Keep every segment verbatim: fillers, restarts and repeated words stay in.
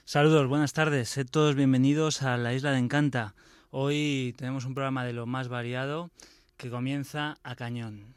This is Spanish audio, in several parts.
Saludos, buenas tardes, sed todos bienvenidos a la Isla de Encanta. Hoy tenemos un programa de lo más variado que comienza a cañón.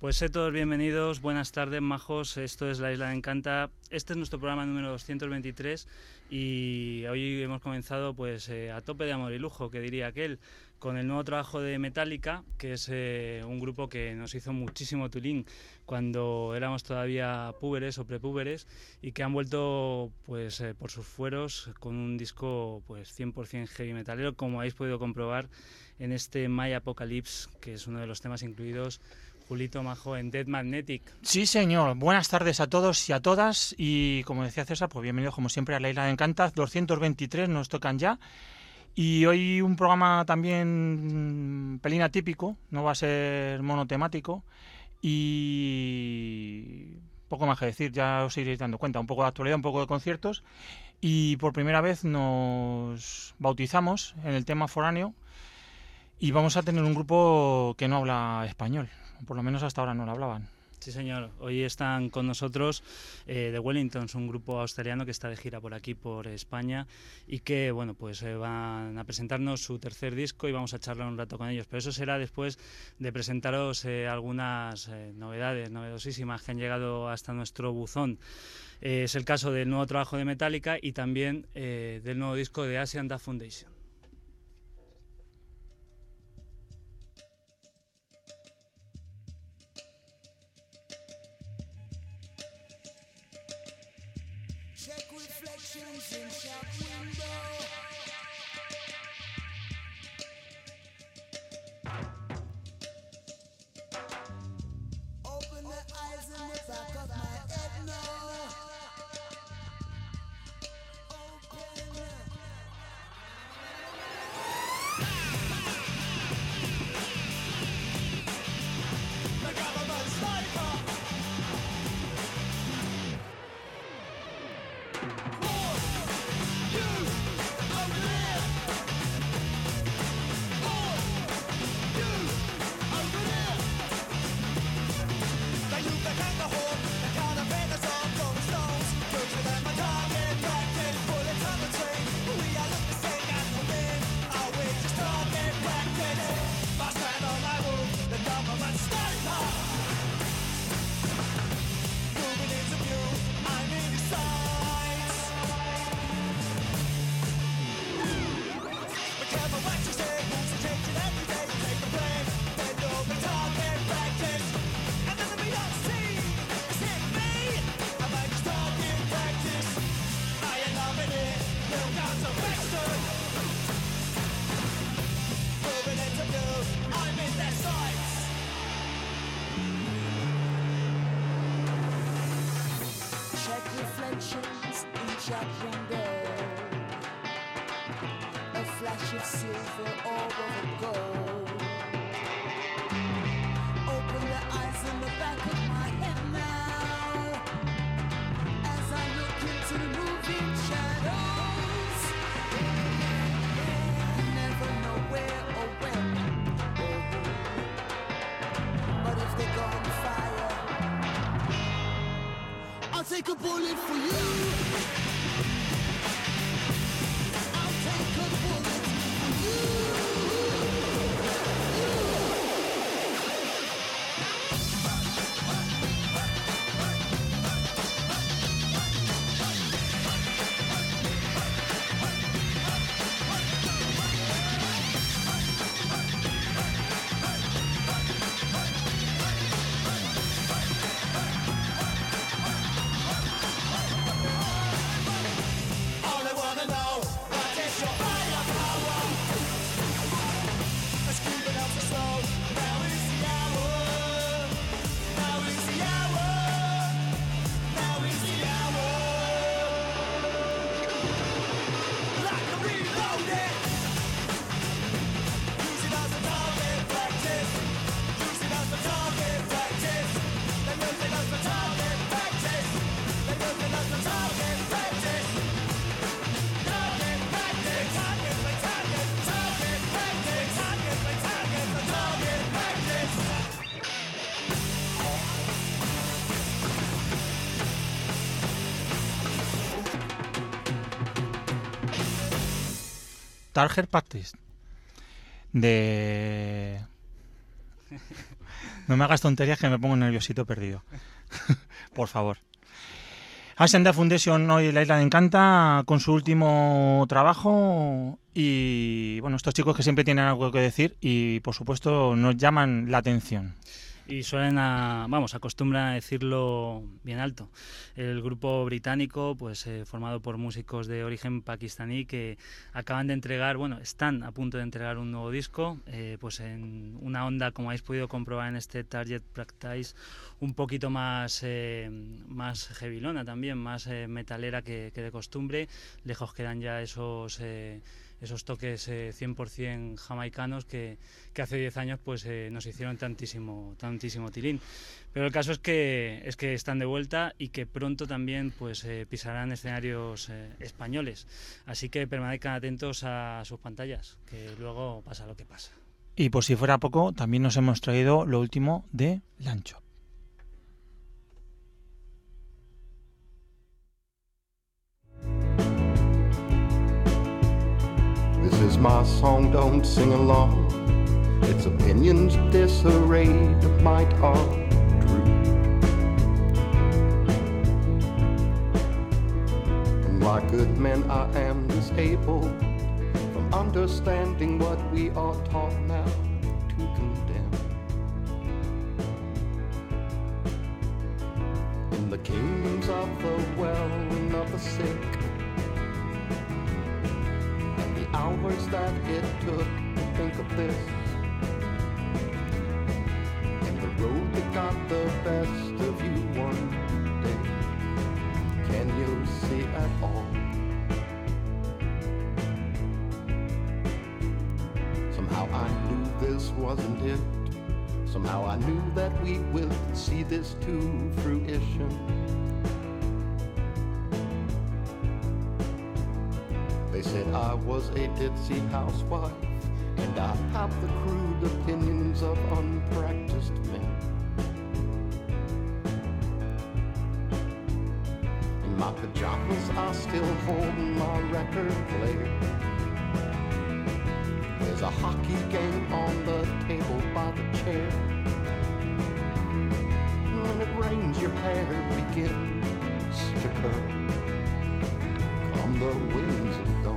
Pues sé todos bienvenidos, buenas tardes, majos. Esto es La Isla de Encanta. Este es nuestro programa número doscientos veintitrés y hoy hemos comenzado pues eh, a tope de amor y lujo, que diría aquel, con el nuevo trabajo de Metallica, que es eh, un grupo que nos hizo muchísimo tulín cuando éramos todavía púberes o prepúberes y que han vuelto pues eh, por sus fueros con un disco pues cien por ciento heavy metalero, como habéis podido comprobar en este My Apocalypse, que es uno de los temas incluidos, Julito Majo, en Dead Magnetic. Sí, señor. Buenas tardes a todos y a todas. Y como decía César, pues bienvenidos como siempre a La Isla de Encanta. doscientos veintitrés nos tocan ya. Y hoy un programa también pelín atípico, no va a ser monotemático. Y poco más que decir, ya os iréis dando cuenta. Un poco de actualidad, un poco de conciertos. Y por primera vez nos bautizamos en el tema foráneo. Y vamos a tener un grupo que no habla español. Por lo menos hasta ahora no lo hablaban. Sí, señor. Hoy están con nosotros eh, The Wellingtons, un grupo australiano que está de gira por aquí, por España, y que, bueno, pues eh, van a presentarnos su tercer disco y vamos a charlar un rato con ellos. Pero eso será después de presentaros eh, algunas eh, novedades, novedosísimas que han llegado hasta nuestro buzón. Eh, es el caso del nuevo trabajo de Metallica y también eh, del nuevo disco de Asian Dub Foundation. Check reflections in shop window. Open the eyes in the back of my head now. Open. The government sniper. Reflections in shop window, a flash of silver orb of gold. Open the eyes in the back of my head now, as I look into the moving shadows. I never know where or when, or who, but if they go on fire, I'll take a bullet for you. I'll take a bullet for you. Target Practice de No me hagas tonterías que me pongo nerviosito perdido. Por favor. Ascender Foundation hoy en la Isla de Encanta con su último trabajo y bueno, estos chicos que siempre tienen algo que decir y por supuesto nos llaman la atención. Y suelen, a, vamos, acostumbran a decirlo bien alto. El grupo británico, pues eh, formado por músicos de origen pakistaní que acaban de entregar, bueno, están a punto de entregar un nuevo disco, eh, pues en una onda, como habéis podido comprobar en este Target Practice, un poquito más, eh, más heavilona también, más eh, metalera que, que de costumbre. Lejos quedan ya esos... Eh, esos toques eh, cien por ciento jamaicanos que, que hace diez años pues eh, nos hicieron tantísimo tantísimo tilín. Pero el caso es que es que están de vuelta y que pronto también pues eh, pisarán escenarios eh, españoles. Así que permanezcan atentos a sus pantallas, que luego pasa lo que pasa. Y por si fuera poco, también nos hemos traído lo último de Lancho. This is my song, don't sing along. Its opinions disarrayed, might are true. And like good men, I am disabled from understanding what we are taught now to condemn. In the kingdoms of the well and of the sick, hours that it took to think of this, and the road that got the best of you one day, can you see at all? Somehow I knew this wasn't it. Somehow I knew that we would see this to fruition. They said I was a ditzy housewife, and I have the crude opinions of unpracticed men. In my pajamas I still hold my record player. There's a hockey game on the table by the chair. When it rains your hair begins to curl. Come the winds of dawn.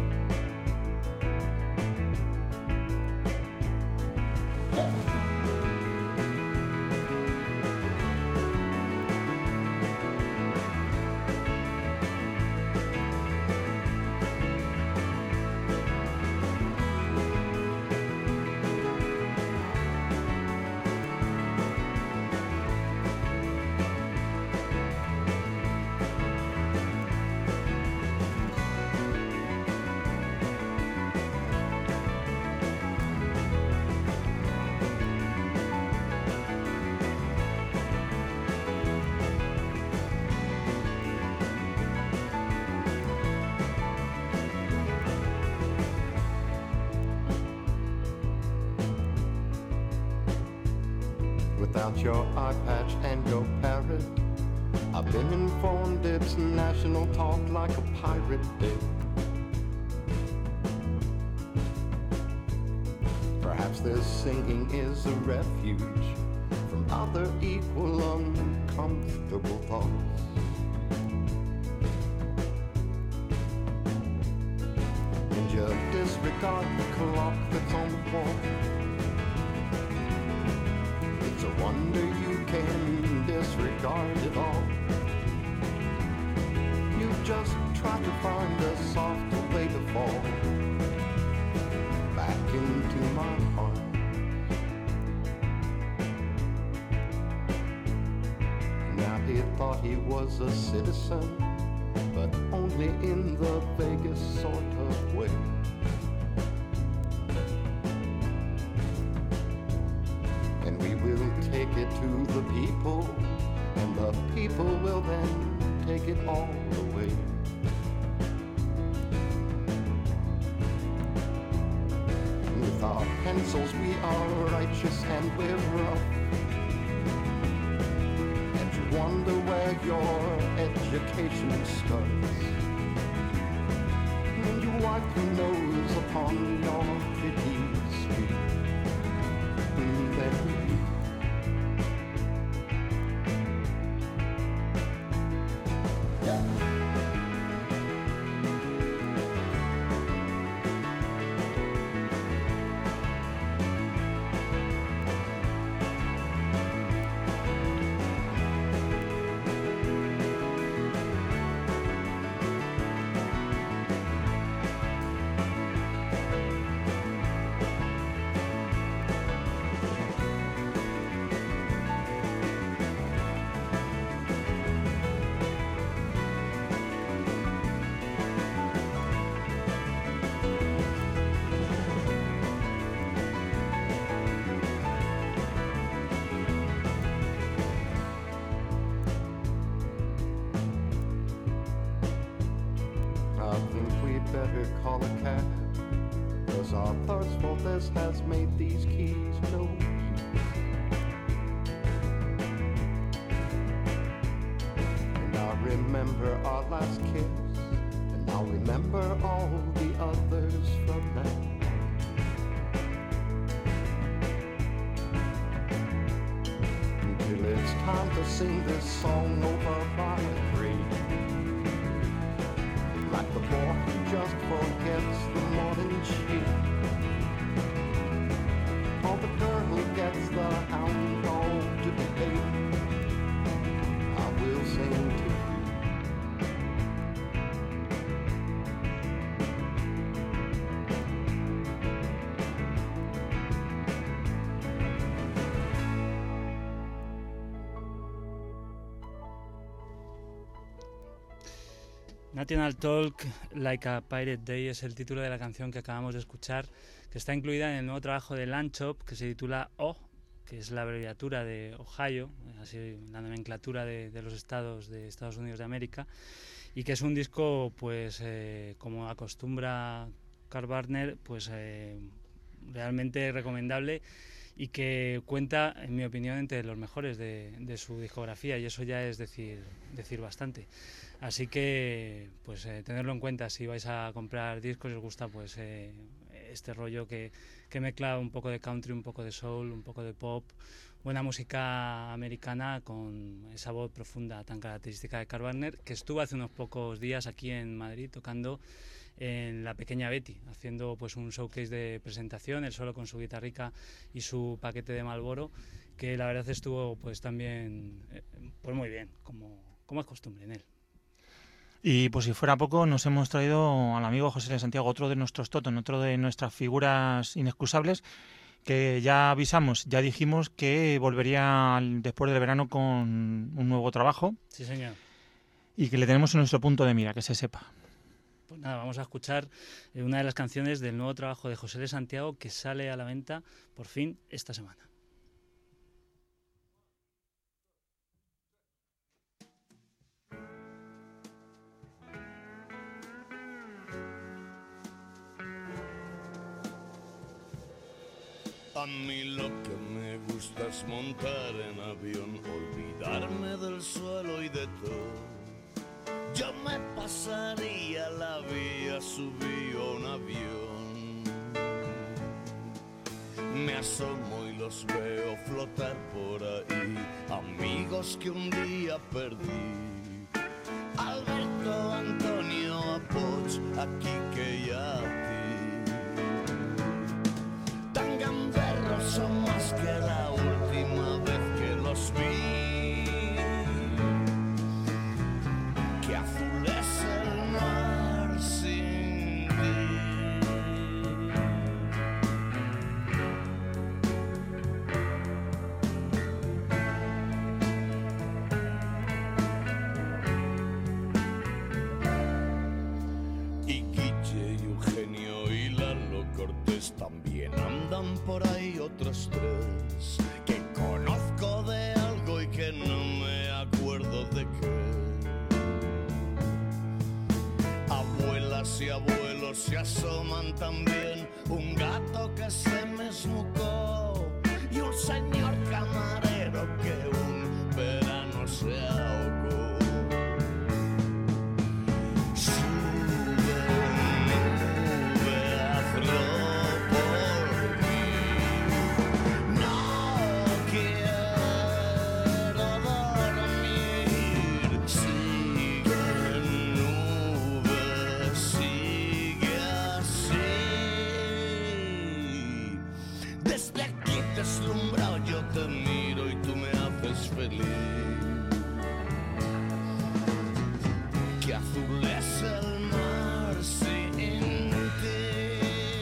Without your eye patch and your parrot, I've been informed it's national talk like a pirate did. Perhaps this singing is a refuge from other equal uncomfortable thoughts. And you disregard the clock that's on the wall. It's a wonder you can disregard it all. You just try to find a softer way to fall back into my heart. Now he thought he was a citizen, but only in the vaguest sort of way. Take it to the people, and the people will then take it all away. With our pencils we are righteous and we're rough, and you wonder where your education starts. When you wipe your nose upon your pretty street, then a cab, 'cause our thirst for this has made these keys no use. And I remember our last kiss, and I'll remember all the others from now. Until it's time to sing this song over my grave, like the boy who just forgets the morning shade, or the girl who gets the hound dog to the gate. I will sing to you. National Talk, Like a Pirate Day es el título de la canción que acabamos de escuchar, que está incluida en el nuevo trabajo de Landchop, que se titula O, que es la abreviatura de Ohio, así la nomenclatura de, de los estados de Estados Unidos de América, y que es un disco, pues eh, como acostumbra Carl Barner, pues eh, realmente recomendable, y que cuenta, en mi opinión, entre los mejores de, de su discografía, y eso ya es decir, decir bastante. Así que, pues eh, tenerlo en cuenta si vais a comprar discos y os gusta pues eh, este rollo que, que mezcla un poco de country, un poco de soul, un poco de pop, buena música americana con esa voz profunda tan característica de Carl Barner, que estuvo hace unos pocos días aquí en Madrid tocando en la Pequeña Betty, haciendo pues un showcase de presentación, él solo con su guitarrica y su paquete de Marlboro, que la verdad estuvo pues también eh, pues muy bien, como, como es costumbre en él. Y pues si fuera poco, nos hemos traído al amigo José de Santiago, otro de nuestros Toton, otro de nuestras figuras inexcusables, que ya avisamos, ya dijimos que volvería después del verano con un nuevo trabajo. Sí, señor. Y que le tenemos en nuestro punto de mira, que se sepa. Pues nada, vamos a escuchar una de las canciones del nuevo trabajo de José de Santiago, que sale a la venta por fin esta semana. A mí lo que me gusta es montar en avión, olvidarme del suelo y de todo. Yo me pasaría la vía, subí a un avión. Me asomo y los veo flotar por ahí, amigos que un día perdí. Alberto, Antonio, Apoch, aquí que ya a ti. Tan gamberros son más que la última vez que los vi. Que azul es el mar sin y Guille y Eugenio y Lalo Cortés también andan por ahí otros tres que conozco de algo y que no me acuerdo de qué. Abuelas y abuelos se asoman también, un gato que se me esnucó y un señor camarero que un verano se ahogó. Deslumbrado yo te miro y tú me haces feliz. Que azul es el mar sin ti.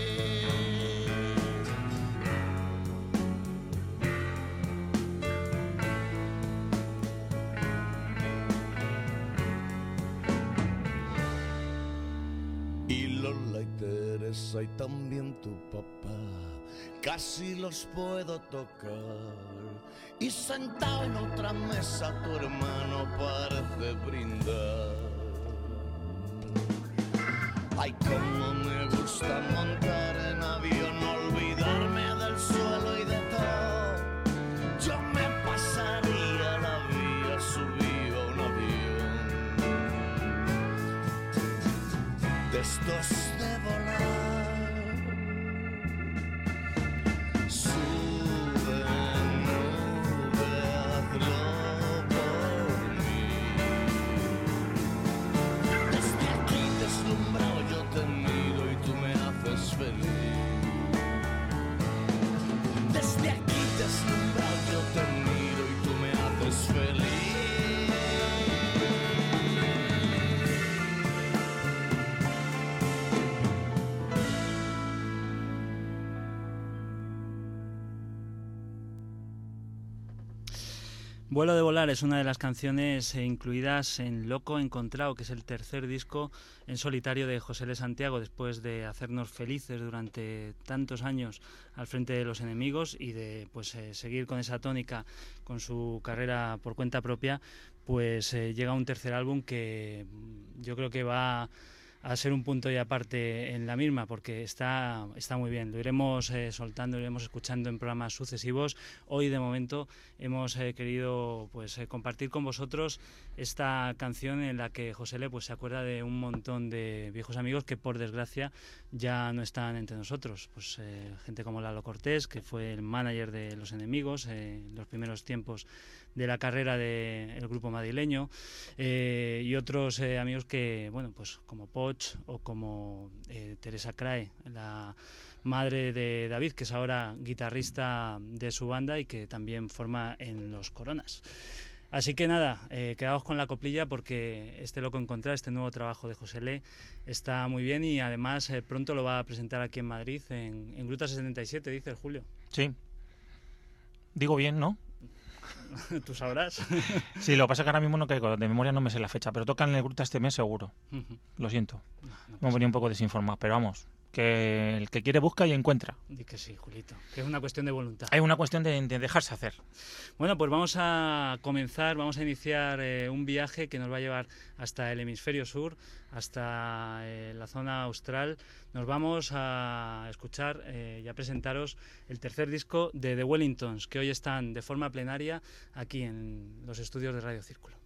Y Lola y Teresa y también tu papá, casi los puedo tocar. Y sentado en otra mesa tu hermano parece brindar. Ay, cómo me gusta gusta montar en avión, olvidarme del suelo y de todo. Yo me pasaría la vida subido a un avión de estos de volar. Sube nube, hazlo por mí. Desde aquí deslumbrado yo te miro y tú me haces feliz. Desde aquí deslumbrado yo te miro y tú me haces feliz. Vuelo de volar es una de las canciones eh, incluidas en Loco Encontrado, que es el tercer disco en solitario de José L. Santiago, después de hacernos felices durante tantos años al frente de Los Enemigos y de pues eh, seguir con esa tónica con su carrera por cuenta propia. Pues eh, llega un tercer álbum que yo creo que va a ser un punto y aparte en la misma, porque está, está muy bien. Lo iremos eh, soltando, lo iremos escuchando en programas sucesivos. Hoy, de momento, hemos eh, querido pues, eh, compartir con vosotros esta canción en la que José L. pues, se acuerda de un montón de viejos amigos que, por desgracia, ya no están entre nosotros. Pues eh, gente como Lalo Cortés, que fue el manager de Los Enemigos eh, en los primeros tiempos de la carrera del grupo madrileño, eh, y otros eh, amigos que, bueno, pues como Poch o como eh, Teresa Crae, la madre de David, que es ahora guitarrista de su banda y que también forma en Los Coronas. Así que nada, eh, quedaos con la coplilla porque este Loco Encontrar, este nuevo trabajo de José L. está muy bien y además eh, pronto lo va a presentar aquí en Madrid, en, en Gruta setenta y siete, dice el Julio. Sí. Digo bien, ¿no? Tú sabrás. Sí, lo que pasa es que ahora mismo no caigo, de memoria no me sé la fecha, pero tocan en el Gruta este mes seguro. Lo siento. No, no Hemos venido un poco desinformados, pero vamos, que el que quiere busca y encuentra. Di que sí, Julito, que es una cuestión de voluntad. Hay una cuestión de, de dejarse hacer. Bueno, pues vamos a comenzar, vamos a iniciar eh, un viaje que nos va a llevar hasta el hemisferio sur, hasta eh, la zona austral. Nos vamos a escuchar eh, y a presentaros el tercer disco de The Wellingtons, que hoy están de forma plenaria aquí en los estudios de Radio Círculo.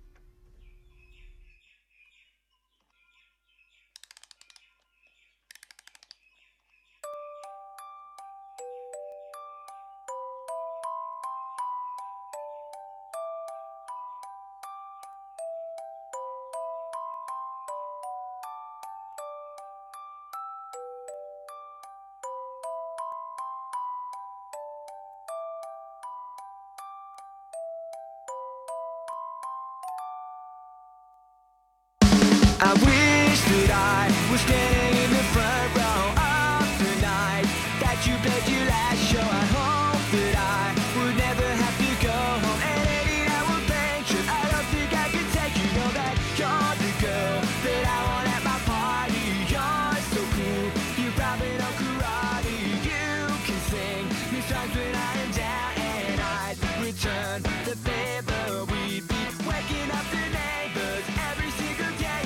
I wish that I was standing in the front row of the night that you played your last show. I hope that I would never have to go home and edit our pictures. I don't think I could take you. Know that you're the girl that I want at my party. You're so cool, you probably know karate. You can sing me songs when I am down and I'd return the favor. We'd be waking up the neighbors every single day.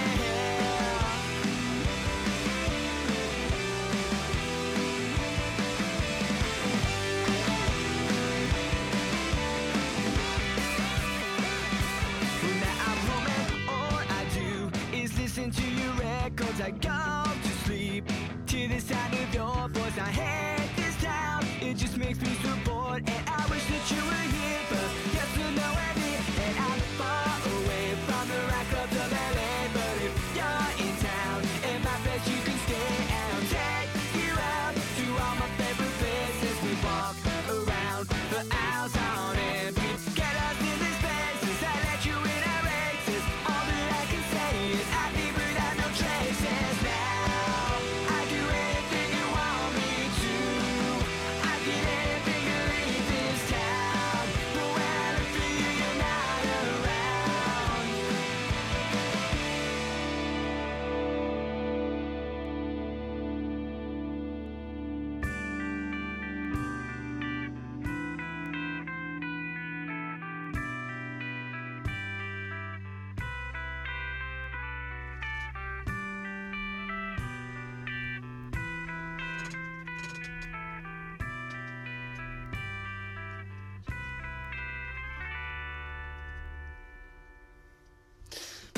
To your records, I go to sleep to the sound of your voice. I hate this town, it just makes me so bored. And I wish that you were here, but yes to nowhere near. And I'm far away from the rock clubs of L A. But if you're in town, in my place you can stay. And I'll take you out to all my favorite places. We walk around for hours on end. We get us in these spaces, I let you in our races. All that I can say is I leave traces now.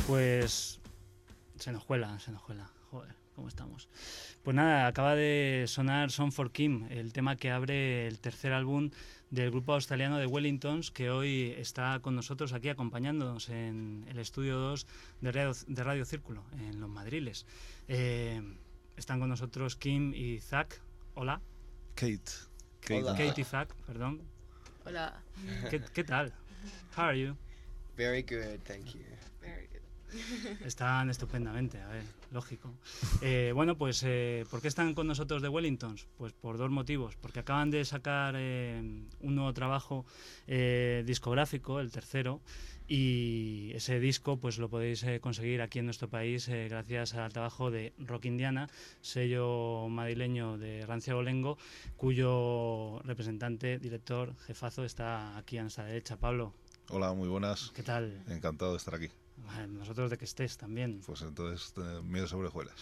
Pues se nos cuela, se nos cuela. Joder, ¿cómo estamos? Pues nada, acaba de sonar Song for Kim, el tema que abre el tercer álbum del grupo australiano de Wellingtons, que hoy está con nosotros aquí acompañándonos en el estudio dos de Radio, de Radio Círculo, en Los Madriles. Eh, están con nosotros Kim y Zach. Hola. Kate. Kate. Hola. Kate y Zach, perdón. Hola. ¿Qué, qué tal? How are you? Very good, thank you. Very good. Están estupendamente, a ver, lógico. Eh, bueno, pues, eh, ¿por qué están con nosotros de Wellingtons? Pues por dos motivos. Porque acaban de sacar eh, un nuevo trabajo eh, discográfico, el tercero, y ese disco pues lo podéis eh, conseguir aquí en nuestro país eh, gracias al trabajo de Rock Indiana, sello madrileño de Rancia Bolengo, cuyo representante, director, jefazo está aquí a nuestra derecha. Pablo, Hola, muy buenas. ¿qué tal? Encantado de estar aquí. Bueno, nosotros de que estés también. Pues entonces, eh, miel sobre hojuelas.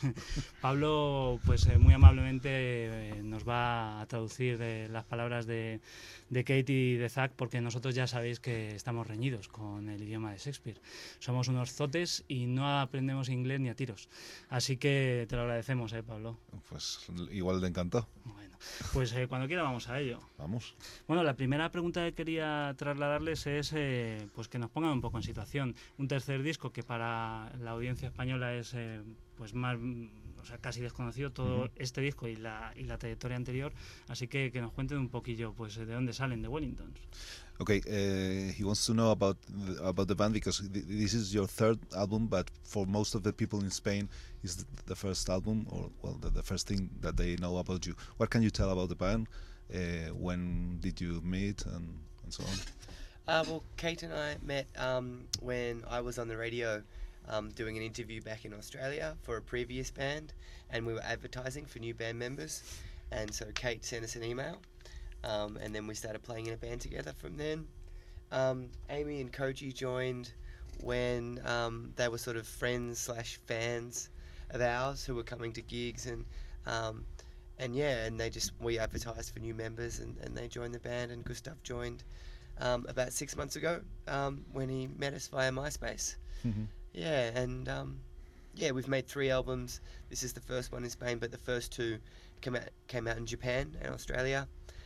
Pablo, pues eh, muy amablemente eh, nos va a traducir eh, las palabras de, de Kate y de Zach, porque nosotros ya sabéis que estamos reñidos con el idioma de Shakespeare. Somos unos zotes y no aprendemos inglés ni a tiros. Así que te lo agradecemos, eh, Pablo. Pues igual de encantado. Bueno, pues eh, cuando quiera vamos a ello. Vamos. Bueno, la primera pregunta que quería trasladarles es eh, pues que nos pongan un poco en situación. Un tercer disco que para la audiencia española es eh, pues más, mm, o sea, casi desconocido todo Ujú. este disco y la, y la trayectoria anterior. Así que que nos cuenten un poquillo pues de dónde salen, de Wellingtons. Okay, uh, he wants to know about the, about the band because th- this is your third album, but for most of the people in Spain, is the, the first album, or well, the, the first thing that they know about you. What can you tell about the band? Uh, when did you meet, and, and so on? Uh, well, Kate and I met um, when I was on the radio um, doing an interview back in Australia for a previous band, and we were advertising for new band members. And so Kate sent us an email, um, and then we started playing in a band together from then. Um, Amy and Koji joined when um, they were sort of friends slash fans of ours who were coming to gigs, and um, and yeah, and they just we advertised for new members, and, and they joined the band, and Gustav joined um, about six months ago um, when he met us via MySpace. Mhm. Yeah, and um, yeah, we've made three albums. This is the first one in Spain, but the first two came out came out in Japan and Australia.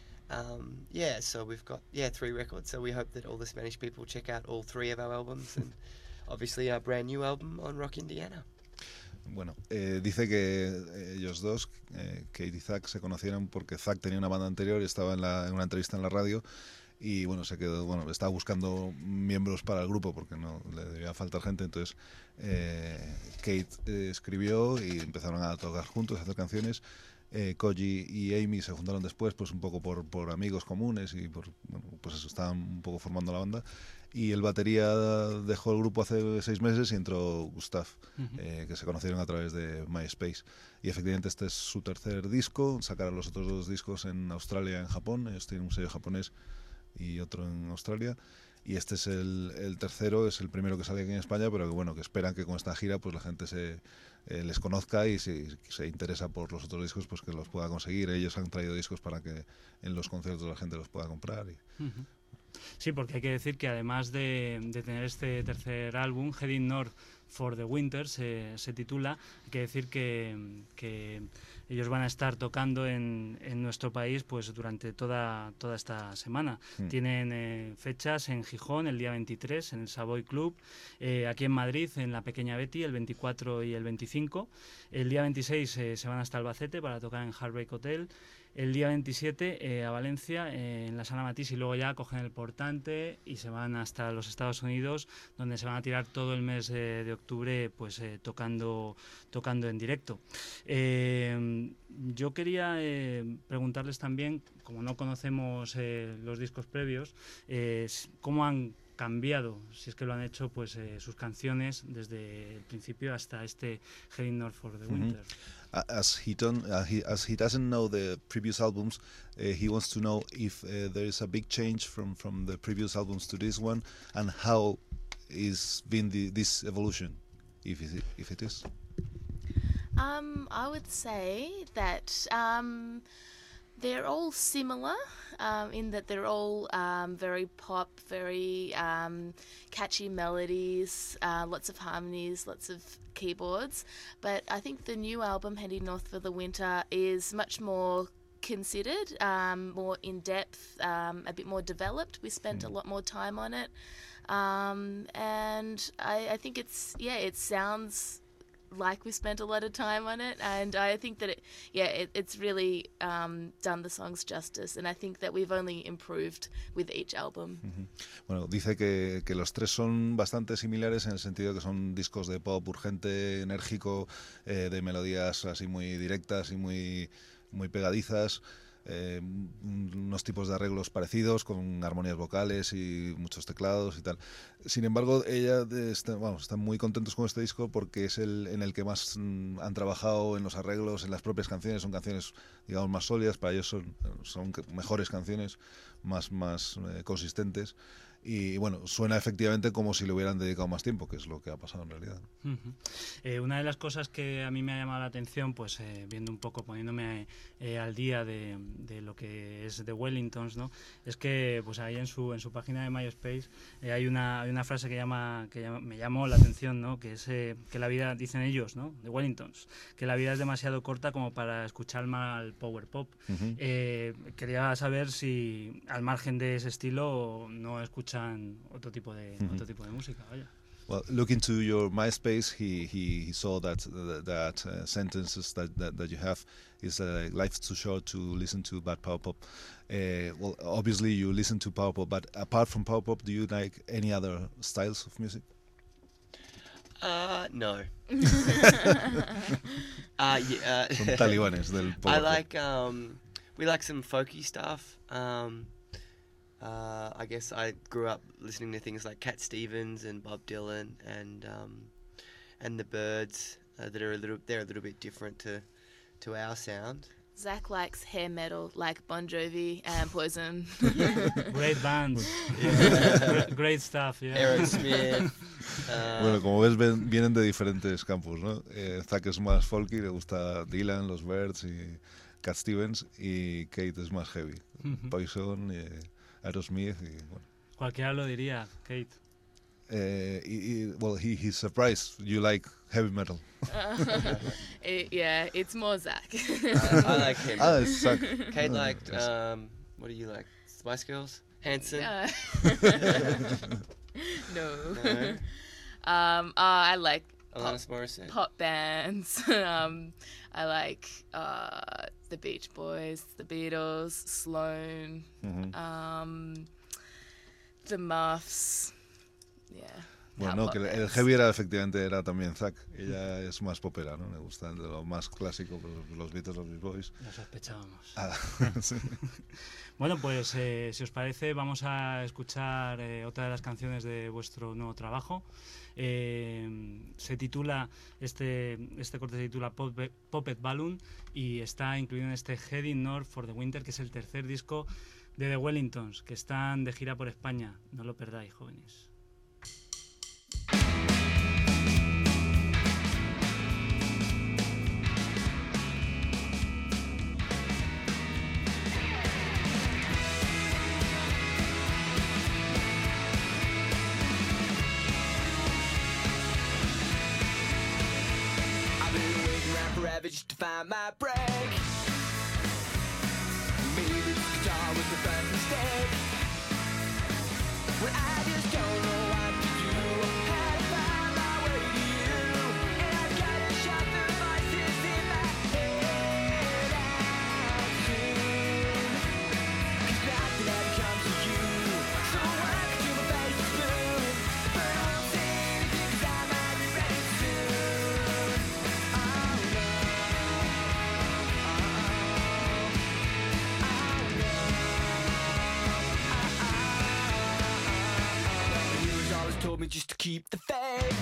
Um, yeah, so we've got yeah three records. So we hope that all the Spanish people check out all three of our albums, and obviously our brand new album on Rock Indiana. Bueno, eh, dice que eh, ellos dos, eh, Kate y Zach, se conocieron porque Zach tenía una banda anterior y estaba en, la, en una entrevista en la radio y bueno, se quedó, bueno, estaba buscando miembros para el grupo porque no le debía faltar gente, entonces eh, Kate eh, escribió y empezaron a tocar juntos, a hacer canciones. Eh, Koji y Amy se juntaron después, pues un poco por, por amigos comunes y por, bueno, pues eso, estaban un poco formando la banda. Y el batería dejó el grupo hace seis meses y entró Gustav, Ujú. eh, que se conocieron a través de MySpace. Y efectivamente este es su tercer disco, sacaron los otros dos discos en Australia y en Japón, ellos tienen un sello japonés y otro en Australia. Y este es el, el tercero, es el primero que sale aquí en España, pero que bueno, que esperan que con esta gira pues la gente se eh, les conozca y si se interesa por los otros discos, pues que los pueda conseguir. Ellos han traído discos para que en los conciertos la gente los pueda comprar. Y, Ujú. Sí, porque hay que decir que además de, de tener este tercer álbum, Heading North for the Winter se, se titula, hay que decir que, que ellos van a estar tocando en, en nuestro país pues durante toda, toda esta semana. Mm. Tienen eh, fechas en Gijón el día veintitrés en el Savoy Club, eh, aquí en Madrid en la Pequeña Betty el veinticuatro y el veinticinco, el día veintiséis eh, se van hasta Albacete para tocar en Heartbreak Hotel. El día veintisiete eh, a Valencia, eh, en la Sala Matisse, y luego ya cogen el portante y se van hasta los Estados Unidos, donde se van a tirar todo el mes eh, de octubre pues eh, tocando, tocando en directo. Eh, yo quería eh, preguntarles también, como no conocemos eh, los discos previos, eh, s- cómo han cambiado, si es que lo han hecho, pues eh, sus canciones desde el principio hasta este Heading North for the Ujú. Winter. Uh, as he don't, uh, he, as he doesn't know the previous albums, uh, he wants to know if uh, there is a big change from, from the previous albums to this one, and how is been the, this evolution, if it, if it is. Um, I would say that um, They're all similar um, in that they're all um, very pop, very um, catchy melodies, uh, lots of harmonies, lots of keyboards. But I think the new album, Heading North for the Winter, is much more considered, um, more in depth, um, a bit more developed. We spent a lot more time on it. Um, and I, I think it's, yeah, it sounds like we spent a lot of time on it, and I think that it, yeah, it, it's really um, done the songs justice, and I think that we've only improved with each album. Ujú. Bueno, dice que, que los tres son bastante similares en el sentido que son discos de pop urgente, enérgico, eh, de melodías así muy directas y muy, muy pegadizas. Eh, unos tipos de arreglos parecidos con armonías vocales y muchos teclados y tal. Sin embargo, ella está, bueno, están muy contentos con este disco porque es el en el que más mm, han trabajado en los arreglos, en las propias canciones. Son canciones, digamos, más sólidas. Para ellos son, son mejores canciones, más, más eh, consistentes. Y bueno, suena efectivamente como si le hubieran dedicado más tiempo, que es lo que ha pasado en realidad. Uh-huh. Eh, una de las cosas que a mí me ha llamado la atención, pues eh, viendo un poco, poniéndome eh, al día de, de lo que es The Wellingtons, ¿no? Es que pues ahí en su en su página de MySpace eh, hay una hay una frase que llama que llama, me llamó la atención, ¿no? Que es eh, que la vida, dicen ellos, ¿no? The Wellingtons, que la vida es demasiado corta como para escuchar mal power pop. Uh-huh. Eh, quería saber si al margen de ese estilo no escuchan otro tipo de Uh-huh. otro tipo de música, vaya. Well, looking to your MySpace, he he, he saw that that, that uh, sentences that, that that you have is uh, life's too short to listen to bad power pop. Uh, well, obviously you listen to power pop, but apart from power pop, do you like any other styles of music? Uh, no. uh, yeah, uh, Son talibanes del power I pop. like, um, we like some folky stuff. Um, uh, I guess I grew up listening to things like Cat Stevens and Bob Dylan and um, and the Byrds uh, that are a little, they're a little bit different to to our sound. Zach likes hair metal, like Bon Jovi and Poison. Great bands. Yeah. Great stuff, yeah. Aerosmith. Uh, Bueno, como ves, ven- vienen de diferentes campos, ¿no? Eh, Zack es más folky, le gusta Dylan, los Byrds y Cat Stevens, y Kate es más heavy. Ujú. Poison, eh, Aerosmith, y bueno. Cualquiera lo diría, Kate. Eh, y, y, well, he, he's surprised you like heavy metal. It- yeah, it's more Zach. I, I like him. Ah, es Zack. Kate Ah, liked, yes. um, what do you like? Spice Girls? Hanson? Uh, no. No. Um, uh, I like pop, Alanis Morissette? pop bands. um, I like uh, the Beach Boys, the Beatles, Sloan, Ujú. um, the Muffs. Yeah. Bueno, pop no, que el, el bands. heavy era efectivamente era también Zack. Ella es más popera, ¿no? Le gusta de lo más clásico, pues, los Beatles, los Beach Boys. Lo sospechábamos. Ah, sí. Bueno, pues eh, si os parece vamos a escuchar eh, otra de las canciones de vuestro nuevo trabajo. Eh, se titula, este, este corte se titula Puppet, Puppet Balloon y está incluido en este Heading North for the Winter, que es el tercer disco de The Wellingtons, que están de gira por España. No lo perdáis, jóvenes. I've been waiting around forever just to find my break. Maybe this guitar was the first mistake. When I just don't know what to do, how to find my way to you. And I gotta shut the voices in my head out soon. 'Cause nothing ever comes to you. So I can do my face is blue. But I won't say anything 'cause I might be ready soon. Oh no. Told me just to keep the faith,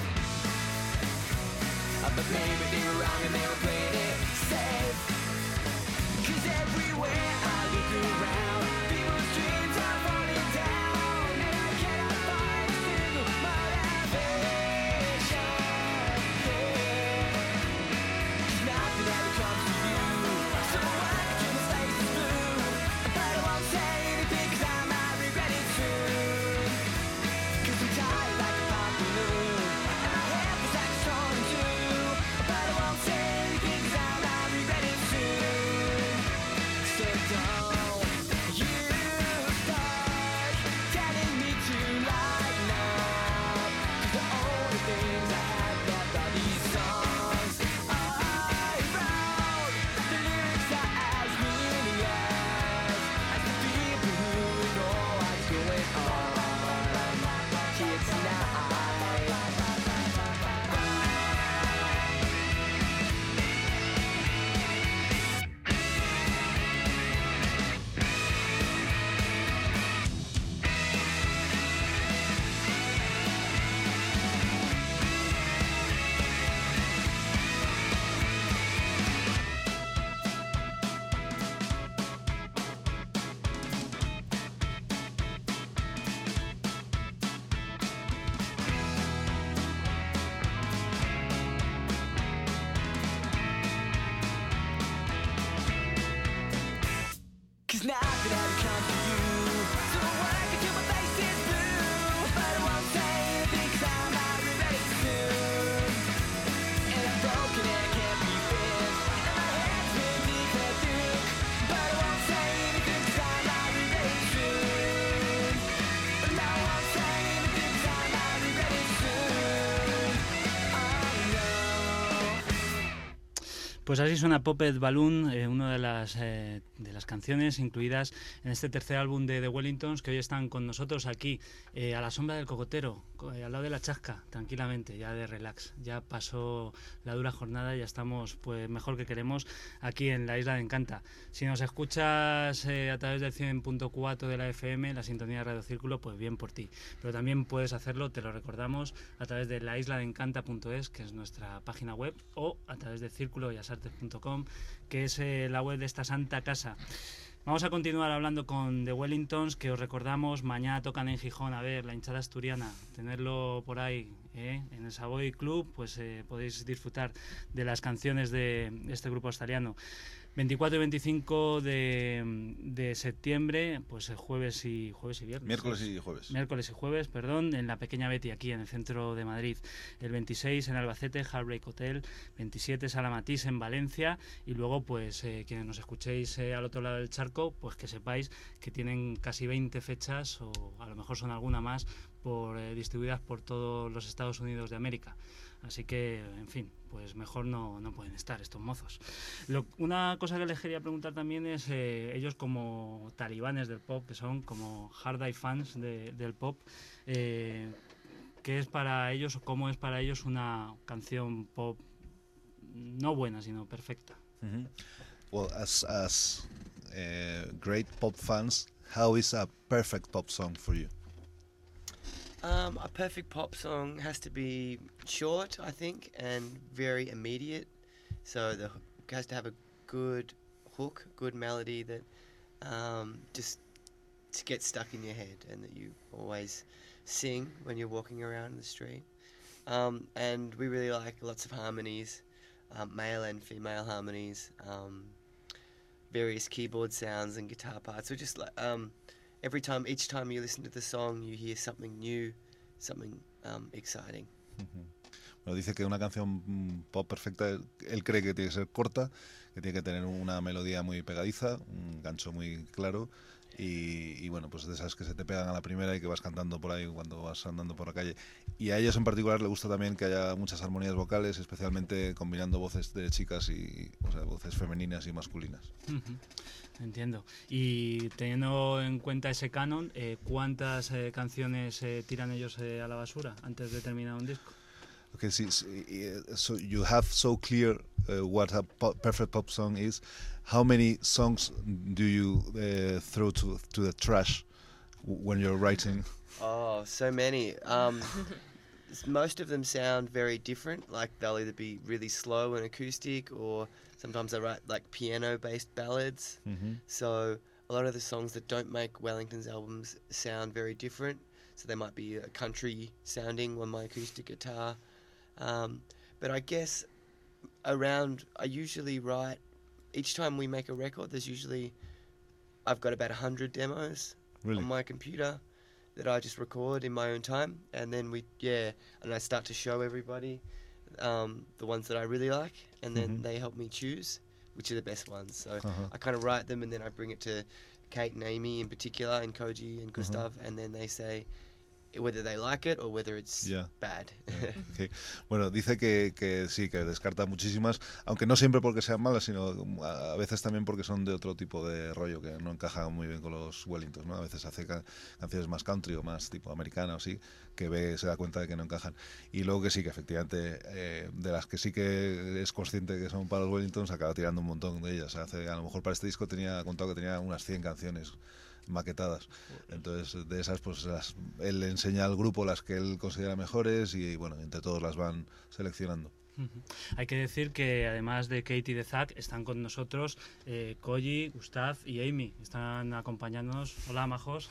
uh, but maybe they were wrong and they were playing it safe. 'Cause everywhere I look around, people's dreams are falling down, and I cannot find a single motivation. Yeah. 'Cause nothing ever comes to you, so I can keep my face blue. It's not that I haven't come to you. So I work until my face is blue. But I won't say anything 'cause I'm not ready soon. And I'm broken and I can't be fixed. And my head's been declared thick. But I won't say anything 'cause I'm not ready soon. But I won't say anything 'cause I'm not ready soon. Oh no. Pues así suena Puppet Balloon, eh, una de las, eh, de las canciones incluidas en este tercer álbum de The Wellingtons, que hoy están con nosotros aquí, eh, a la sombra del cocotero, co- eh, al lado de la chasca, tranquilamente, ya de relax. Ya pasó la dura jornada y ya estamos pues mejor que queremos aquí en la Isla de Encanta. Si nos escuchas eh, a través del cien punto cuatro de la F M, la sintonía de Radio Círculo, pues bien por ti. Pero también puedes hacerlo, te lo recordamos, a través de la isla de encanta punto es, que es nuestra página web, o a través de círculo bellas artes punto com, que es eh, la web de esta santa casa. Vamos a continuar hablando con The Wellingtons, que os recordamos, mañana tocan en Gijón, a ver, la hinchada asturiana, tenerlo por ahí, ¿eh? En el Savoy Club, pues eh, podéis disfrutar de las canciones de este grupo australiano. veinticuatro y veinticinco de, de septiembre, pues el jueves y jueves y viernes. Miércoles y jueves. Miércoles y jueves, perdón, en la Pequeña Betty, aquí en el centro de Madrid. El veintiséis en Albacete, Heartbreak Hotel. veintisiete Sala Matís en Valencia. Y luego, pues, eh, quienes nos escuchéis eh, al otro lado del charco, pues que sepáis que tienen casi veinte fechas, o a lo mejor son alguna más, por eh, distribuidas por todos los Estados Unidos de América. Así que, en fin, pues mejor no, no pueden estar estos mozos. Lo- una cosa que les quería preguntar también es, eh, ellos como talibanes del pop, que son como hard eye fans de- del pop, eh, ¿qué es para ellos o cómo es para ellos una canción pop no buena, sino perfecta? Mhm. Well, as as uh, great pop fans, how is a perfect pop song for you? Um, a perfect pop song has to be short, I think, and very immediate. So the hook has to have a good hook, good melody that um, just t- gets stuck in your head and that you always sing when you're walking around the street. Um, and we really like lots of harmonies, um, male and female harmonies, um, various keyboard sounds and guitar parts. So just like um, every time, each time you listen to the song, you hear something new, something um, exciting. Ujú. Bueno, dice que una canción mm, pop perfecta, él, él cree que tiene que ser corta, que tiene que tener una melodía muy pegadiza, un gancho muy claro y, y bueno, pues de esas que se te pegan a la primera y que vas cantando por ahí cuando vas andando por la calle. Y a ellos en particular le gusta también que haya muchas armonías vocales, especialmente combinando voces de chicas y, o sea, voces femeninas y masculinas. Ujú, entiendo. Y teniendo en cuenta ese canon, eh, ¿cuántas eh, canciones eh, tiran ellos eh, a la basura antes de terminar un disco? Okay, so, so you have so clear uh, what a pop, perfect pop song is. How many songs do you uh, throw to to the trash w- when you're writing? Oh, so many. Um, s- most of them sound very different. Like they'll either be really slow and acoustic, or sometimes I write like piano-based ballads. Mhm. So a lot of the songs that don't make Wellington's albums sound very different. So they might be a country sounding on my acoustic guitar. Um, but I guess around, I usually write, each time we make a record, there's usually, I've got about one hundred demos Really? on my computer that I just record in my own time. And then we, yeah, and I start to show everybody um, the ones that I really like. And then Mhm. they help me choose which are the best ones. So Uh-huh. I kind of write them and then I bring it to Kate and Amy in particular, and Koji and Gustav, and then they say whether they like it or whether it's Yeah. bad. Okay. Bueno, dice que, que sí, que descarta muchísimas, aunque no siempre porque sean malas, sino a a veces también porque son de otro tipo de rollo, que no encajan muy bien con los Wellingtons, ¿no? A veces hace ca- canciones más country o más tipo americana o así, que ve, se da cuenta de que no encajan. Y luego que sí, que efectivamente, eh, de las que sí que es consciente que son para los Wellingtons, acaba tirando un montón de ellas. Hace, a lo mejor para este disco tenía contado que tenía unas cien canciones maquetadas. Entonces, de esas, pues las, él le enseña al grupo las que él considera mejores y, bueno, entre todos las van seleccionando. Ujú. Hay que decir que además de Kate y de Zack están con nosotros eh, Koji, Gustav y Amy. Están acompañándonos. Hola, majos.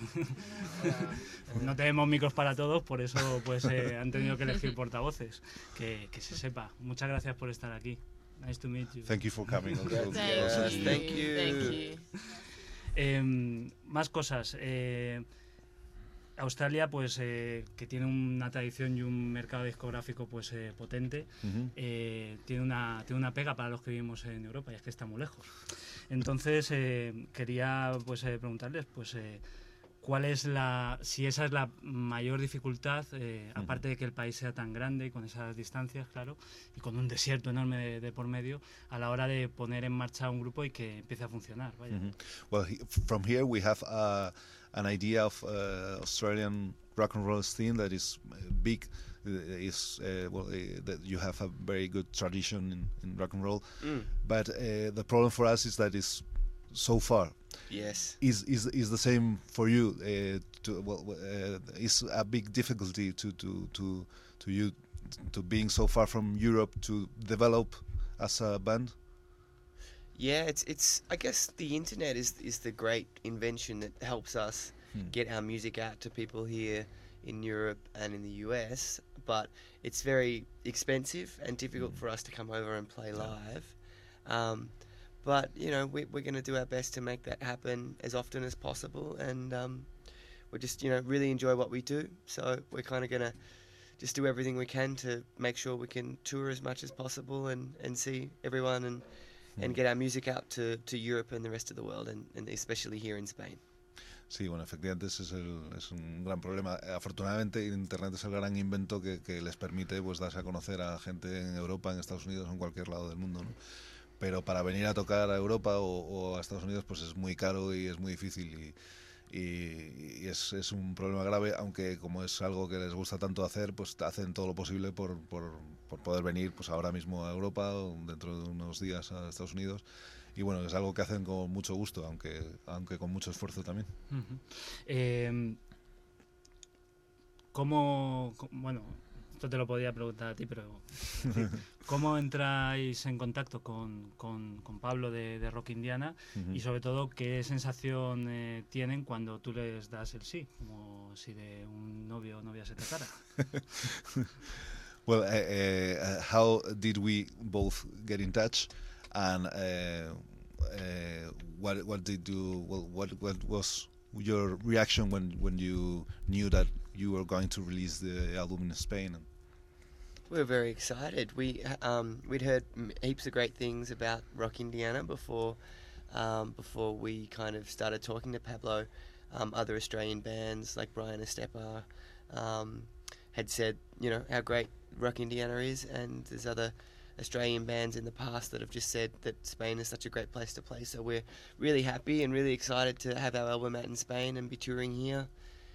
No tenemos micros para todos, por eso pues eh, han tenido que elegir portavoces. Que, que se sepa. Muchas gracias por estar aquí. Nice to meet you. Thank you for coming. Also. Yes, Thank you. thank you. Thank you. Em, más cosas. Eh, Australia, pues eh, que tiene una tradición y un mercado discográfico pues eh, potente, Ujú. eh, tiene una tiene una pega para los que vivimos en Europa, y es que está muy lejos. Entonces eh, quería pues eh, preguntarles pues eh, cuál es la si esa es la mayor dificultad, eh, Ujú. aparte de que el país sea tan grande y con esas distancias, claro, y con un desierto enorme de, de por medio, a la hora de poner en marcha un grupo y que empiece a funcionar. Vaya. Mhm. Well, he, from here we have uh, an idea of uh, Australian rock and roll scene that is uh, big. Uh, is uh, well, uh, that you have a very good tradition in, in rock and roll, Mm. but uh, the problem for us is that it's so far. Yes. Is is is the same for you? Uh, to well, uh, is a big difficulty to to to to you to being so far from Europe to develop as a band? Yeah, it's it's. I guess the internet is is the great invention that helps us Hmm. get our music out to people here in Europe and in the U S. But it's very expensive and difficult for us to come over and play live. Um, but you know, we, we're going to do our best to make that happen as often as possible, and um, we just you know really enjoy what we do. So we're kind of going to just do everything we can to make sure we can tour as much as possible and, and see everyone and and get our music out to, to Europe and the rest of the world, and, and especially here in Spain. Sí, bueno, efectivamente ese es, el, es un gran problema. Afortunadamente Internet es el gran invento que, que les permite pues darse a conocer a gente en Europa, en Estados Unidos o en cualquier lado del mundo, ¿no? Pero para venir a tocar a Europa o, o a Estados Unidos pues es muy caro y es muy difícil y, y, y es, es un problema grave, aunque como es algo que les gusta tanto hacer, pues hacen todo lo posible por, por, por poder venir pues ahora mismo a Europa o dentro de unos días a Estados Unidos. Y bueno, es algo que hacen con mucho gusto, aunque aunque con mucho esfuerzo también. Ujú. Eh, ¿Cómo, co- bueno, esto te lo podía preguntar a ti, pero sí, ¿cómo entráis en contacto con, con, con Pablo de, de Rock Indiana? Ujú. Y sobre todo, ¿qué sensación eh, tienen cuando tú les das el sí? Como si de un novio o novia se tratara. Well, uh, uh, how did we both get in touch, and uh, uh, what what did you well, what what was your reaction when when you knew that you were going to release the album in Spain? We were very excited. We um, we'd heard m- heaps of great things about Rock Indiana before um, before we kind of started talking to Pablo. Um, other Australian bands like Brian Estepa um, had said, you know, how great Rock Indiana is, and there's other Australian bands in the past that have just said that Spain is such a great place to play. So we're really happy and really excited to have our album out in Spain and be touring here.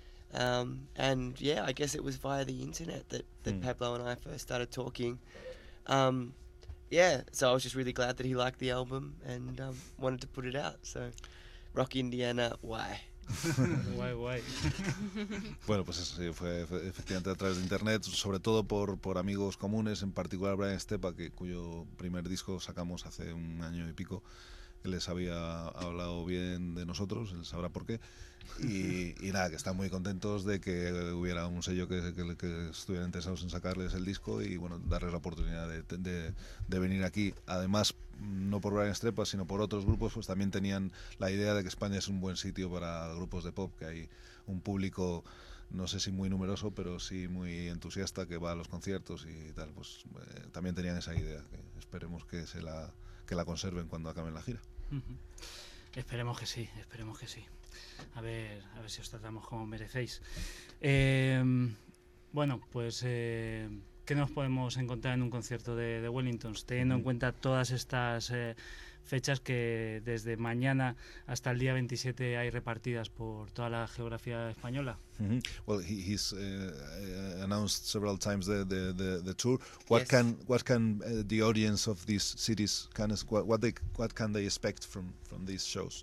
Um, and yeah, I guess it was via the internet that, that Mm. Pablo and I first started talking. Um, yeah, so I was just really glad that he liked the album and um, wanted to put it out. So, Rock Indiana, why? Guay, guay. Bueno, pues eso sí, fue, fue efectivamente a través de internet, sobre todo por, por amigos comunes, en particular Brian Estepa, que, cuyo primer disco sacamos hace un año y pico. Él les había hablado bien de nosotros, él sabrá por qué. Y, y nada, que están muy contentos de que hubiera un sello que, que, que estuvieran interesados en sacarles el disco y bueno, darles la oportunidad de, de, de venir aquí. Además, no por Brian Estepa, sino por otros grupos, pues también tenían la idea de que España es un buen sitio para grupos de pop, que hay un público, no sé si muy numeroso, pero sí muy entusiasta, que va a los conciertos y tal. Pues eh, también tenían esa idea, que esperemos que se la, que la conserven cuando acaben la gira. Ujú. Esperemos que sí, esperemos que sí. A ver, a ver si os tratamos como merecéis. Eh, bueno, pues eh, ¿qué nos podemos encontrar en un concierto de, de Wellingtons? Teniendo en Ujú. cuenta todas estas eh, fechas que desde mañana hasta el día veintisiete hay repartidas por toda la geografía española. Mhm. Well, he, he's uh, uh, announced several times the the, the, the tour. What Yes. can what can uh, the audience of these cities can es- what what they what can they expect from from these shows?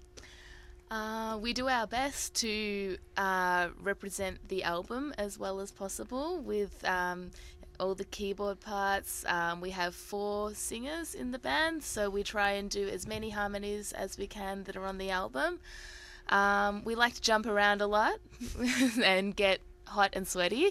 Uh, we do our best to uh, represent the album as well as possible with um, all the keyboard parts. Um, we have four singers in the band, so we try and do as many harmonies as we can that are on the album. Um, we like to jump around a lot and get hot and sweaty.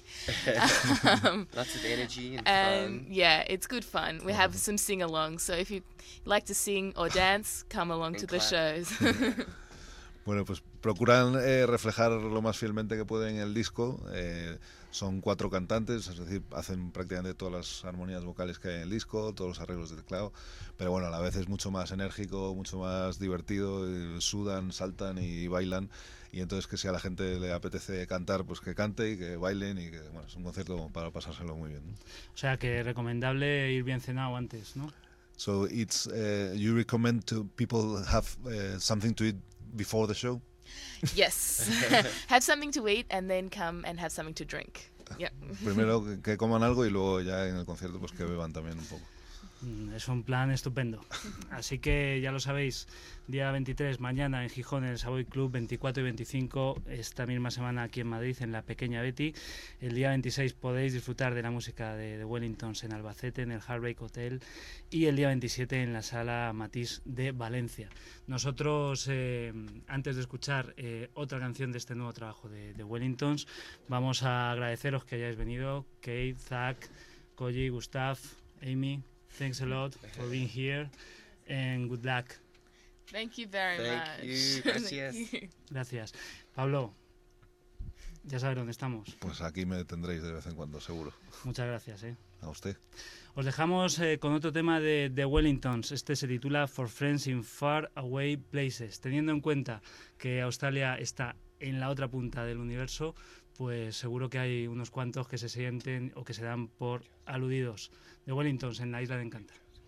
um, Lots of energy and, and fun. yeah, it's good fun. We have some sing-alongs, so if you like to sing or dance, come along And to the clap. shows. Bueno, pues procuran eh, reflejar lo más fielmente que pueden el disco. Eh, son cuatro cantantes, es decir, hacen prácticamente todas las armonías vocales que hay en el disco, todos los arreglos de teclado, pero bueno, a la vez es mucho más enérgico, mucho más divertido, eh, sudan, saltan y bailan, y entonces que si a la gente le apetece cantar, pues que cante y que bailen, y que bueno, es un concierto para pasárselo muy bien, ¿no? O sea que recomendable ir bien cenado antes, ¿no? So it's uh, you recommend to people have uh, something to eat before the show? Yes. Have something to eat and then come and have something to drink. Yeah. Primero que, que coman algo y luego ya en el concierto pues que beban también un poco. Es un plan estupendo. Así que ya lo sabéis, día veintitrés, mañana en Gijón, en el Savoy Club, veinticuatro y veinticinco, esta misma semana aquí en Madrid, en la Pequeña Betty. El día veintiséis podéis disfrutar de la música de, de Wellingtons en Albacete, en el Heartbreak Hotel, y el día veintisiete en la Sala Matisse de Valencia. Nosotros, eh, antes de escuchar eh, otra canción de este nuevo trabajo de, de Wellingtons, vamos a agradeceros que hayáis venido, Kate, Zach, Koji, Gustav, Amy. Thanks a lot for being here and good luck. Thank you very Thank much. you, gracias. Thank you. Gracias. Pablo, ya sabes dónde estamos. Pues aquí me tendréis de vez en cuando, seguro. Muchas gracias. ¿eh? A usted. Os dejamos eh, con otro tema de The Wellingtons. Este se titula For Friends in Far Away Places. Teniendo en cuenta que Australia está en la otra punta del universo, pues seguro que hay unos cuantos que se sienten o que se dan por aludidos. The Wellingtons en la Isla de Encanta.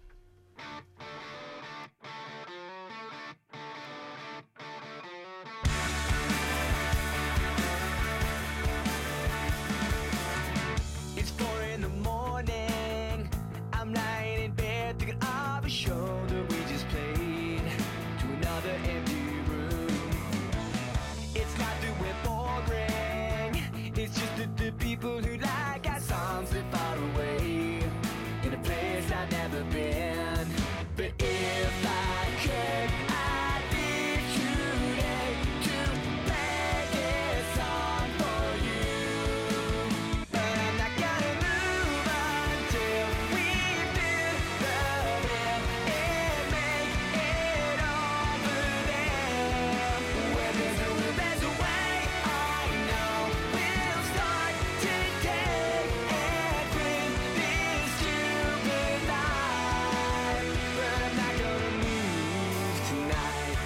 It's four in the morning. I'm lying in bed thinking of a show that we just played to another empty room. It's not that we're boring. It's just that the people who like our songs live far away in a place I've never been. But if I could, I'd be today to play this song for you. But I'm not gonna move until we feel the will and make it over there. Where there's a will, there's a way. I know we'll start today and bring this stupid life. But I'm not gonna move tonight.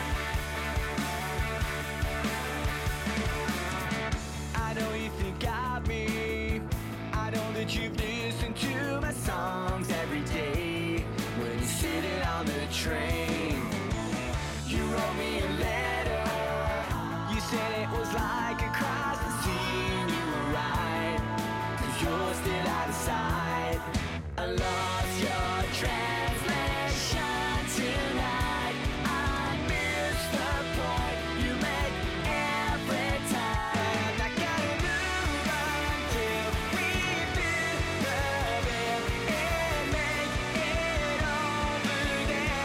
I know you think of me. I know that you've listened to my songs every day when you're sitting on the train. You wrote me a letter. You said it was like across the sea. And you were right, 'cause you're still out of sight. I lost your translation tonight. I missed the point you make every time. I'm not gonna move until we feel the will and make it over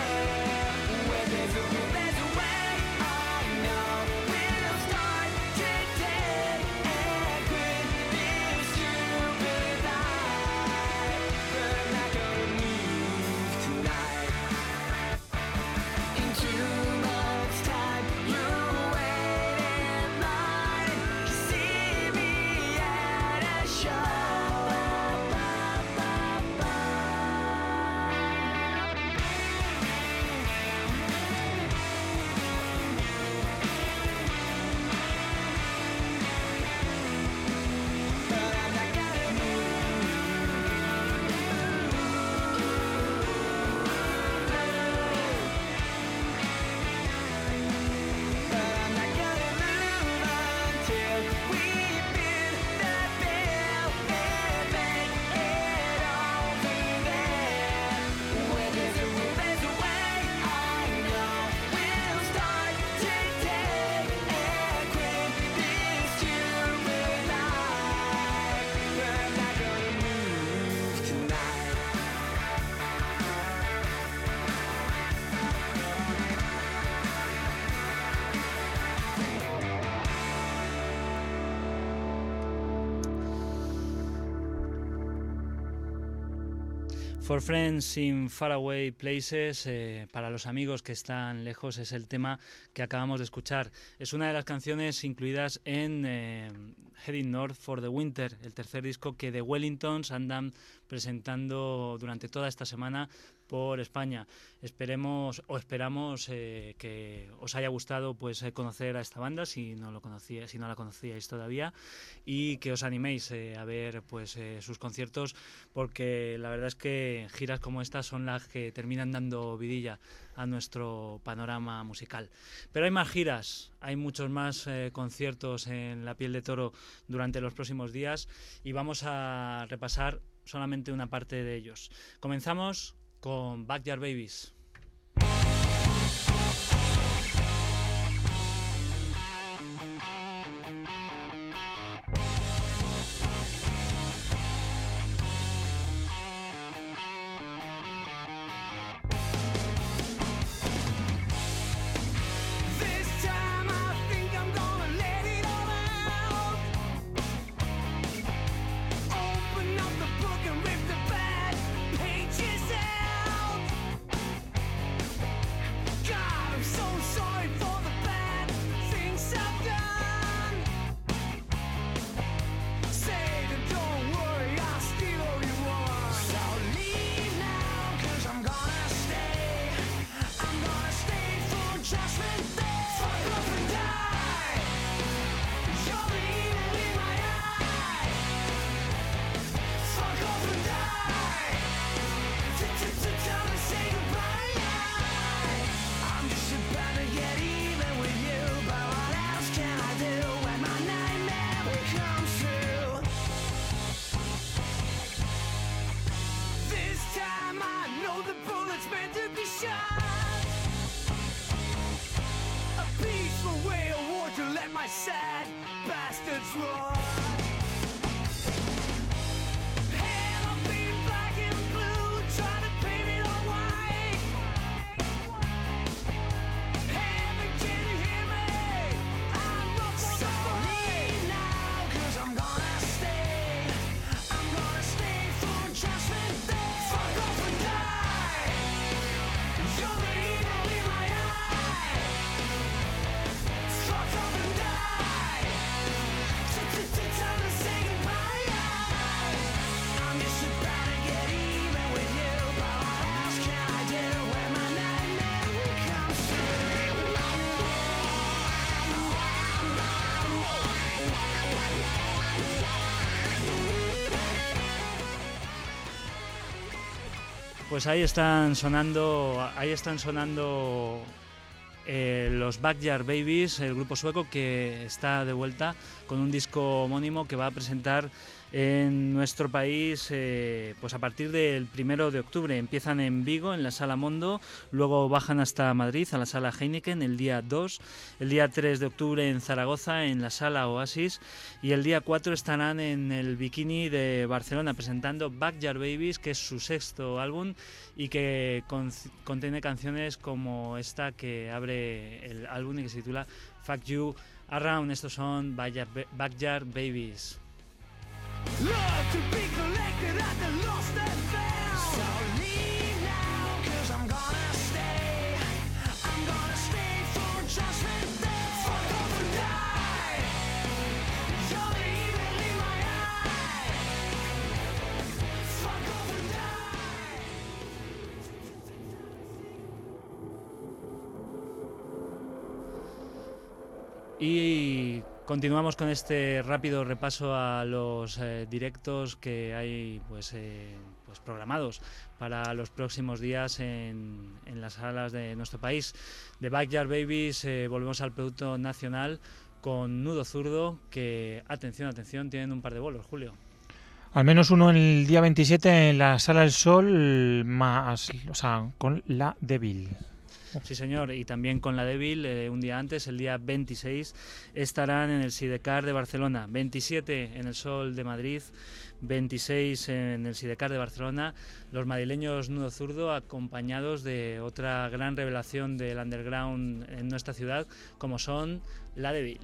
there. Where there's a will, there's a way. I know we'll start today. For Friends in Faraway Places, eh, para los amigos que están lejos, es el tema que acabamos de escuchar. Es una de las canciones incluidas en eh, Heading North for the Winter, el tercer disco que The Wellingtons andan presentando durante toda esta semana por España. Esperemos o esperamos eh, que os haya gustado pues eh, conocer a esta banda si no lo conocía, si no la conocíais todavía, y que os animéis eh, a ver pues eh, sus conciertos, porque la verdad es que giras como estas son las que terminan dando vidilla a nuestro panorama musical. Pero hay más giras, hay muchos más eh, conciertos en La Piel de Toro durante los próximos días y vamos a repasar solamente una parte de ellos. Comenzamos con Backyard Babies. Pues ahí están sonando, ahí están sonando eh, los Backyard Babies, el grupo sueco que está de vuelta con un disco homónimo que va a presentar en nuestro país eh, pues a partir del primero de octubre. Empiezan en Vigo, en la Sala Mondo, luego bajan hasta Madrid, a la Sala Heineken, el día dos, el día tres de octubre en Zaragoza, en la Sala Oasis, y el día cuatro estarán en el Bikini de Barcelona presentando Backyard Babies, que es su sexto álbum y que con, contiene canciones como esta que abre el álbum y que se titula Fuck You Around. Estos son Backyard Babies. Love to be collected at the lost and found. So leave now, cause I'm gonna stay. I'm gonna stay for judgment day. Fuck off and die. You're the evil in my eye. Fuck off and die. Y continuamos con este rápido repaso a los eh, directos que hay pues, eh, pues programados para los próximos días en, en las salas de nuestro país. De Backyard Babies eh, volvemos al producto nacional con Nudo Zurdo, que, atención, atención, tienen un par de bolos, Julio. Al menos uno el día veintisiete en la Sala del Sol, más, o sea, con La Débil. Sí, señor, y también con La Débil, eh, un día antes, el día veintiséis, estarán en el Sidecar de Barcelona, veintisiete en el Sol de Madrid, veintiséis en el Sidecar de Barcelona, los madrileños Nudo Zurdo, acompañados de otra gran revelación del underground en nuestra ciudad, como son La Débil.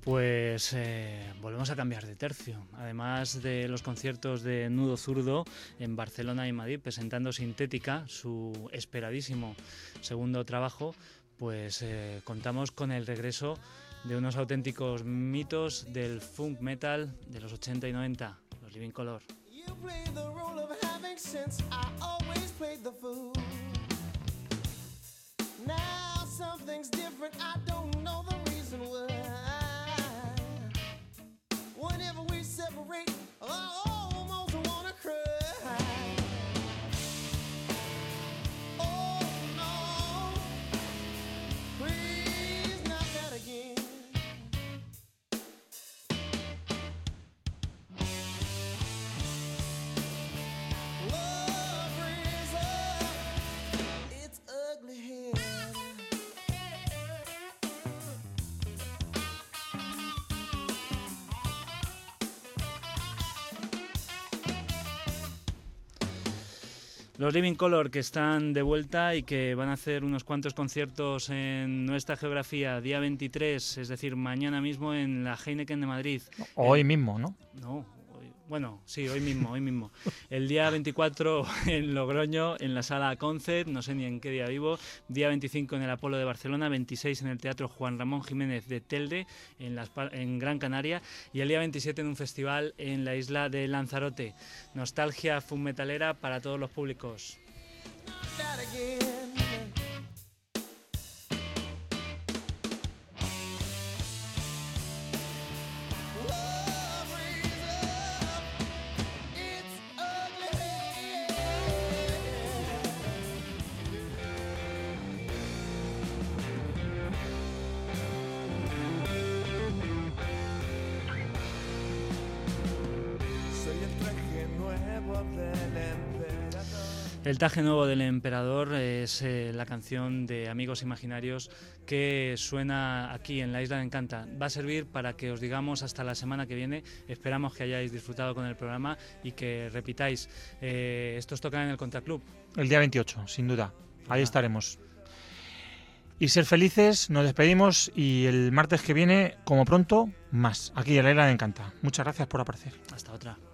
Pues eh, volvemos a cambiar de tercio. Además de los conciertos de Nudo Zurdo en Barcelona y Madrid, presentando Sintética, su esperadísimo segundo trabajo, pues eh, contamos con el regreso de unos auténticos mitos del funk metal de los ochenta y noventa, los Living Colour. You play the role of having sense. I always played the fool. Now something's different. I don't know the reason why. Whenever we separate, I almost wanna cry. Oh no, please not that again. Love brings up its ugly head. Los Living Colour, que están de vuelta y que van a hacer unos cuantos conciertos en nuestra geografía día veintitrés, es decir, mañana mismo en la Heineken de Madrid. Hoy Eh, mismo, ¿no? No, hoy- bueno, sí, hoy mismo, hoy mismo. El día veinticuatro en Logroño, en la sala Concept, no sé ni en qué día vivo. Día veinticinco en el Apolo de Barcelona, veintiséis en el Teatro Juan Ramón Jiménez de Telde, en, las, Pa- en Gran Canaria. Y el día veintisiete en un festival en la isla de Lanzarote. Nostalgia funk metalera para todos los públicos. That again. Love brings up its ugly head. Soy el traje nuevo del emperador. El traje nuevo del emperador es eh, la canción de Amigos Imaginarios que suena aquí en la Isla de Encanta. Va a servir para que os digamos hasta la semana que viene. Esperamos que hayáis disfrutado con el programa y que repitáis. Eh, estos tocan en el Contraclub. El día veintiocho, sin duda. Ahí Ah. estaremos. Y ser felices, nos despedimos y el martes que viene, como pronto, más. Aquí en la Isla de Encanta. Muchas gracias por aparecer. Hasta otra.